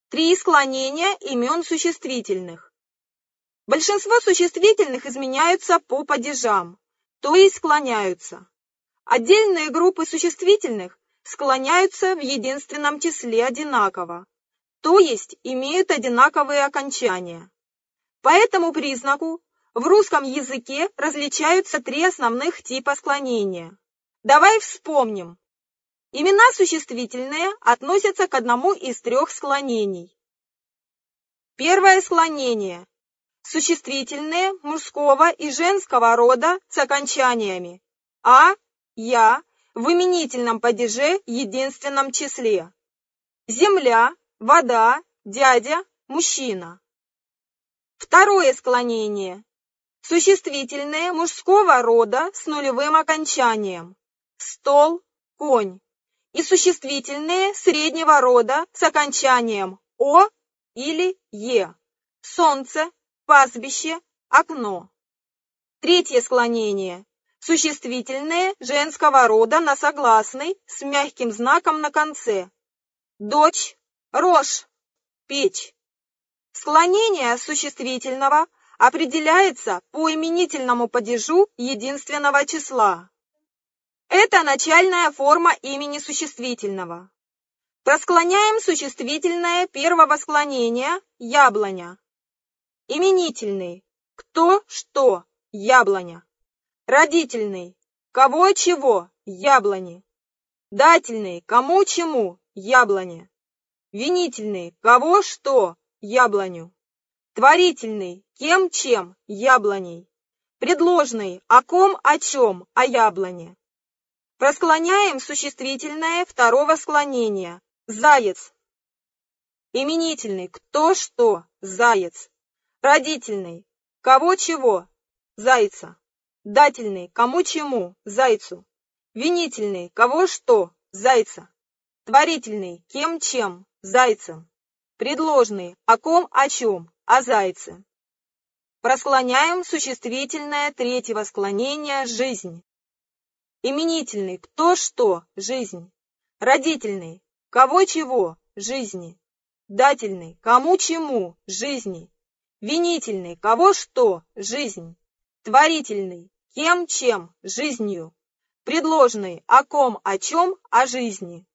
3 склонения имен существительных. Большинство существительных изменяются по падежам, то есть склоняются. Отдельные группы существительных склоняются в единственном числе одинаково, то есть имеют одинаковые окончания. По этому признаку в русском языке различаются 3 основных типа склонения. Давай вспомним. Имена существительные относятся к одному из 3 склонений. Первое склонение. Существительные мужского и женского рода с окончаниями «а», «я» в именительном падеже единственном числе. Земля, вода, дядя, мужчина. Второе склонение. Существительные мужского рода с нулевым окончанием стол, конь. И существительные среднего рода с окончанием «о» или «е» солнце, пастбище, окно. Третье склонение. Существительные женского рода на согласный с мягким знаком на конце. Дочь, рожь, печь. Склонение существительного определяется по именительному падежу единственного числа. Это начальная форма имени существительного. Просклоняем существительное первого склонения яблоня. Именительный кто, что, яблоня. Родительный кого, чего, яблони. Дательный кому, чему, яблони. Винительный кого, что, яблоню. Творительный кем, чем, яблоней. Предложный о ком, о чем, о яблоне. Просклоняем существительное второго склонения заяц. Именительный кто, что, заяц. Родительный кого, чего, зайца. Дательный кому, чему, зайцу. Винительный кого, что, зайца. Творительный кем, чем, зайцем. Предложный о ком, о чем, о зайце. Просклоняем существительное третьего склонения жизнь. Именительный кто, что, жизнь. Родительный кого, чего, жизни. Дательный кому, чему, жизни. Винительный кого, что, жизнь. Творительный кем, чем, жизнью. Предложный о ком, о чем, о жизни.